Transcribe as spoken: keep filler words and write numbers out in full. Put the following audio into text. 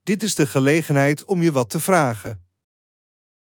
Dit is de gelegenheid om je wat te vragen.